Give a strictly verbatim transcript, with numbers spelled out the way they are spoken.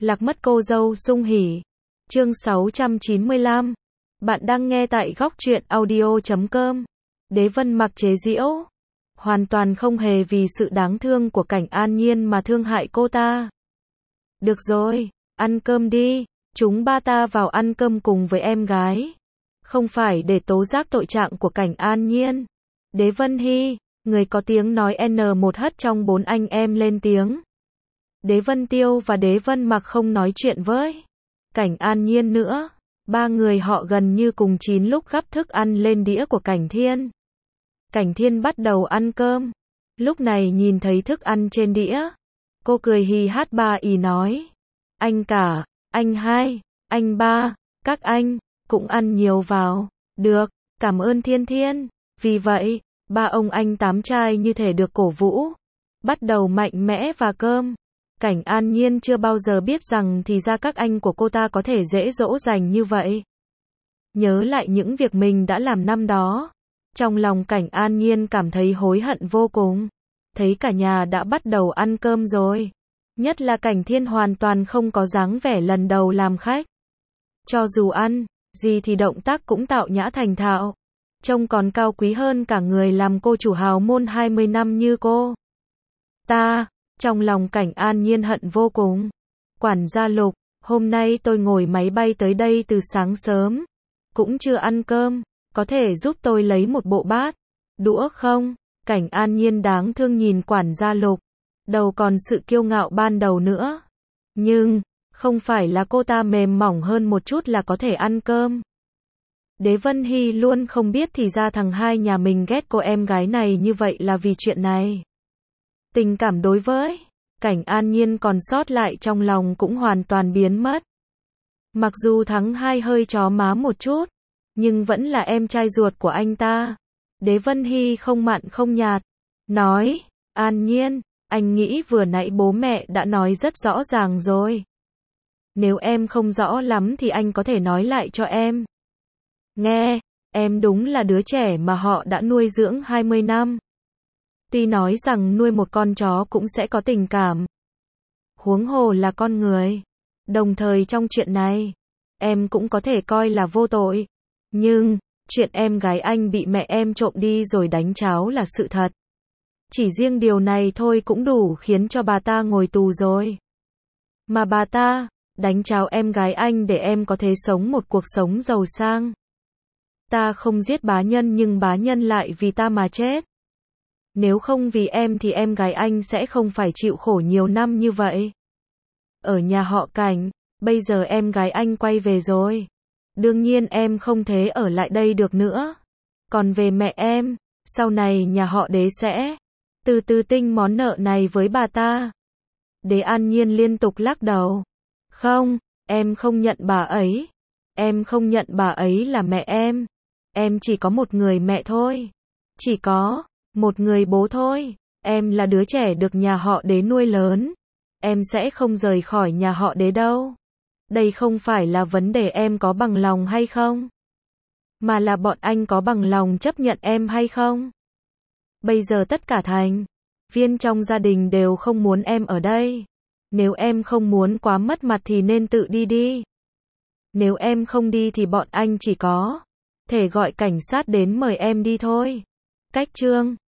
Lạc mất cô dâu sung hỉ. Chương sáu trăm chín mươi lăm. Bạn đang nghe tại góc truyện audio chấm com. Đế Vân Mặc chế giễu. Hoàn toàn không hề vì sự đáng thương của Cảnh An Nhiên mà thương hại cô ta. Được rồi, ăn cơm đi. Chúng ba ta vào ăn cơm cùng với em gái. Không phải để tố giác tội trạng của Cảnh An Nhiên. Đế Vân Hy, người có tiếng nói N một hất trong bốn anh em lên tiếng. Đế Vân Tiêu và Đế Vân Mặc không nói chuyện với Cảnh An Nhiên nữa. Ba người họ gần như cùng chín lúc gắp thức ăn lên đĩa của Cảnh Thiên. Cảnh Thiên bắt đầu ăn cơm. Lúc này nhìn thấy thức ăn trên đĩa, cô cười hì hát ba ý nói. Anh cả, anh hai, anh ba, các anh, cũng ăn nhiều vào. Được, cảm ơn Thiên Thiên. Vì vậy, ba ông anh tám trai như thể được cổ vũ. Bắt đầu mạnh mẽ và cơm. Cảnh An Nhiên chưa bao giờ biết rằng thì ra các anh của cô ta có thể dễ dỗ dành như vậy. Nhớ lại những việc mình đã làm năm đó. Trong lòng Cảnh An Nhiên cảm thấy hối hận vô cùng. Thấy cả nhà đã bắt đầu ăn cơm rồi. Nhất là Cảnh Thiên hoàn toàn không có dáng vẻ lần đầu làm khách. Cho dù ăn gì thì động tác cũng tạo nhã thành thạo. Trông còn cao quý hơn cả người làm cô chủ hào môn hai mươi năm như cô ta. Trong lòng Cảnh An Nhiên hận vô cùng. Quản gia Lục, hôm nay tôi ngồi máy bay tới đây từ sáng sớm. Cũng chưa ăn cơm, có thể giúp tôi lấy một bộ bát, đũa không? Cảnh An Nhiên đáng thương nhìn quản gia Lục. Đầu còn sự kiêu ngạo ban đầu nữa. Nhưng, không phải là cô ta mềm mỏng hơn một chút là có thể ăn cơm. Đế Vân Hy luôn không biết thì ra thằng hai nhà mình ghét cô em gái này như vậy là vì chuyện này. Tình cảm đối với Cảnh An Nhiên còn sót lại trong lòng cũng hoàn toàn biến mất. Mặc dù thắng hai hơi chó má một chút, nhưng vẫn là em trai ruột của anh ta. Đế Vân Hy không mặn không nhạt, nói, An Nhiên, anh nghĩ vừa nãy bố mẹ đã nói rất rõ ràng rồi. Nếu em không rõ lắm thì anh có thể nói lại cho em. Nghe, em đúng là đứa trẻ mà họ đã nuôi dưỡng hai mươi năm. Tuy nói rằng nuôi một con chó cũng sẽ có tình cảm. Huống hồ là con người. Đồng thời trong chuyện này, em cũng có thể coi là vô tội. Nhưng, chuyện em gái anh bị mẹ em trộm đi rồi đánh cháo là sự thật. Chỉ riêng điều này thôi cũng đủ khiến cho bà ta ngồi tù rồi. Mà bà ta, đánh cháo em gái anh để em có thể sống một cuộc sống giàu sang. Ta không giết bá nhân nhưng bá nhân lại vì ta mà chết. Nếu không vì em thì em gái anh sẽ không phải chịu khổ nhiều năm như vậy. Ở nhà họ Cảnh, bây giờ em gái anh quay về rồi. Đương nhiên em không thể ở lại đây được nữa. Còn về mẹ em, sau này nhà họ Đế sẽ từ từ tinh món nợ này với bà ta. Đế An Nhiên liên tục lắc đầu. Không, em không nhận bà ấy. Em không nhận bà ấy là mẹ em. Em chỉ có một người mẹ thôi. Chỉ có một người bố thôi. Em là đứa trẻ được nhà họ Đế nuôi lớn. Em sẽ không rời khỏi nhà họ Đế đâu. Đây không phải là vấn đề em có bằng lòng hay không, mà là bọn anh có bằng lòng chấp nhận em hay không. Bây giờ tất cả thành viên trong gia đình đều không muốn em ở đây. Nếu em không muốn quá mất mặt thì nên tự đi đi. Nếu em không đi thì bọn anh chỉ có thể gọi cảnh sát đến mời em đi thôi. Cách chương